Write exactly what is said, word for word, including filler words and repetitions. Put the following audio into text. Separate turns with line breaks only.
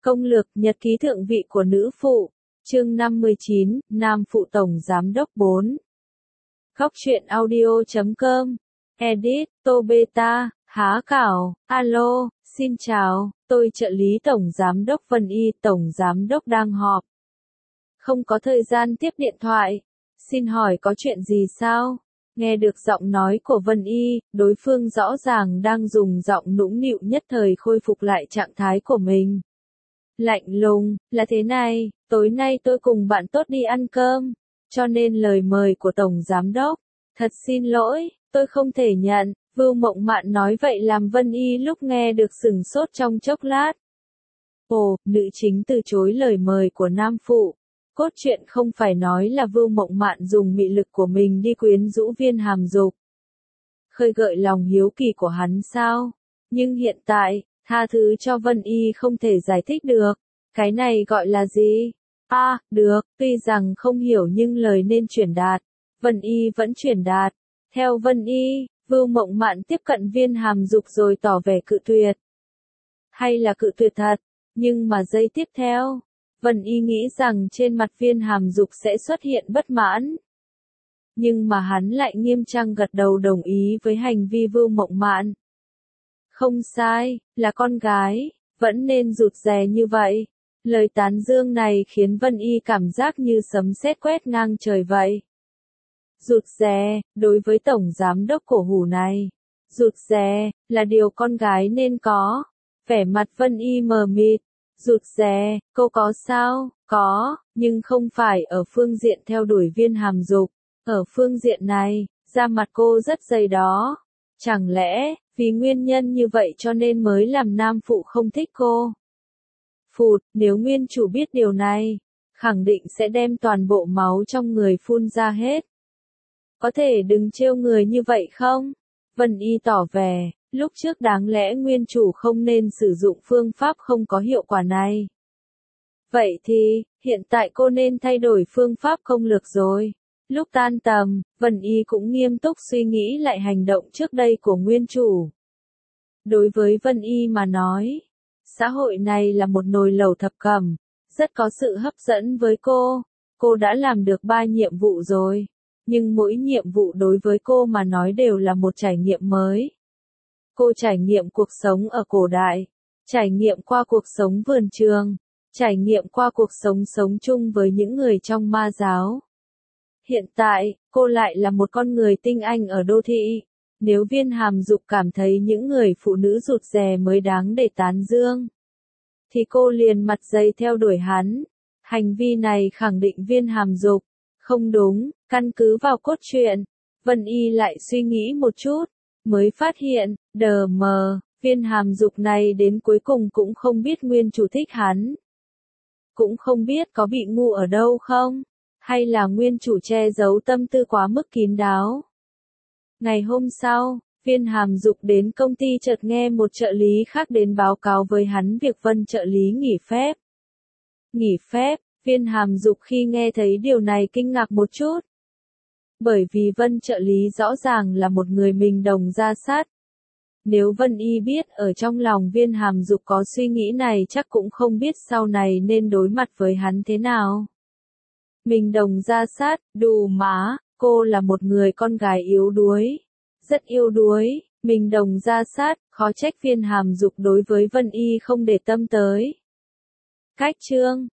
Công lược nhật ký thượng vị của nữ phụ, chương năm mươi chín, Nam phụ tổng giám đốc bốn. Góc truyện audio chấm com, edit, Tô Beta, há cảo, alo, xin chào, tôi trợ lý tổng giám đốc Vân Y, tổng giám đốc đang họp. Không có thời gian tiếp điện thoại, xin hỏi có chuyện gì sao? Nghe được giọng nói của Vân Y, đối phương rõ ràng đang dùng giọng nũng nịu nhất thời khôi phục lại trạng thái của mình. Lạnh lùng, là thế này, tối nay tôi cùng bạn tốt đi ăn cơm, cho nên lời mời của tổng giám đốc. Thật xin lỗi, tôi không thể nhận, Vưu Mộng Mạn nói vậy làm Vân Y lúc nghe được sửng sốt trong chốc lát. Ồ, nữ chính từ chối lời mời của nam phụ. Cốt truyện không phải nói là Vưu Mộng Mạn dùng mị lực của mình đi quyến rũ Viên Hàm Dục, khơi gợi lòng hiếu kỳ của hắn sao? Nhưng hiện tại, tha thứ cho Vân Y không thể giải thích được. Cái này gọi là gì? À, được, tuy rằng không hiểu nhưng lời nên truyền đạt. Vân Y vẫn truyền đạt. Theo Vân Y, Vưu Mộng Mạn tiếp cận Viên Hàm Dục rồi tỏ vẻ cự tuyệt. Hay là cự tuyệt thật, nhưng mà giây tiếp theo, Vân Y nghĩ rằng trên mặt Viên Hàm Dục sẽ xuất hiện bất mãn. Nhưng mà hắn lại nghiêm trang gật đầu đồng ý với hành vi Vưu Mộng Mạn. Không sai, là con gái, vẫn nên rụt rè như vậy. Lời tán dương này khiến Vân Y cảm giác như sấm sét quét ngang trời vậy. Rụt rè, đối với tổng giám đốc cổ hủ này, rụt rè, là điều con gái nên có. Vẻ mặt Vân Y mờ mịt, rụt rè, cô có sao? Có, nhưng không phải ở phương diện theo đuổi Viên Hàm Dục. Ở phương diện này, da mặt cô rất dày đó. Chẳng lẽ, vì nguyên nhân như vậy cho nên mới làm nam phụ không thích cô? Phụt, nếu nguyên chủ biết điều này, khẳng định sẽ đem toàn bộ máu trong người phun ra hết. Có thể đừng trêu người như vậy không? Vân Y tỏ vẻ, lúc trước đáng lẽ nguyên chủ không nên sử dụng phương pháp không có hiệu quả này. Vậy thì, hiện tại cô nên thay đổi phương pháp công lược rồi. Lúc tan tầm, Vân Y cũng nghiêm túc suy nghĩ lại hành động trước đây của nguyên chủ. Đối với Vân Y mà nói, xã hội này là một nồi lẩu thập cẩm, rất có sự hấp dẫn với cô. Cô đã làm được ba nhiệm vụ rồi, nhưng mỗi nhiệm vụ đối với cô mà nói đều là một trải nghiệm mới. Cô trải nghiệm cuộc sống ở cổ đại, trải nghiệm qua cuộc sống vườn trường, trải nghiệm qua cuộc sống sống chung với những người trong ma giáo. Hiện tại, cô lại là một con người tinh anh ở đô thị. Nếu Viên Hàm Dục cảm thấy những người phụ nữ rụt rè mới đáng để tán dương, thì cô liền mặt dày theo đuổi hắn. Hành vi này khẳng định Viên Hàm Dục không đúng. Căn cứ vào cốt truyện, Vân Y lại suy nghĩ một chút, mới phát hiện, đờ mờ, Viên Hàm Dục này đến cuối cùng cũng không biết nguyên chủ thích hắn. Cũng không biết có bị ngu ở đâu không? Hay là nguyên chủ che giấu tâm tư quá mức kín đáo. Ngày hôm sau, Viên Hàm Dục đến công ty chợt nghe một trợ lý khác đến báo cáo với hắn việc Vân trợ lý nghỉ phép. Nghỉ phép, Viên Hàm Dục khi nghe thấy điều này kinh ngạc một chút. Bởi vì Vân trợ lý rõ ràng là một người mình đồng ra sát. Nếu Vân Y biết ở trong lòng Viên Hàm Dục có suy nghĩ này chắc cũng không biết sau này nên đối mặt với hắn thế nào. Mình đồng ra sát, đù má, cô là một người con gái yếu đuối. Rất yếu đuối, mình đồng ra sát, khó trách Viên Hàm Dục đối với Vân Y không để tâm tới. Cách chương,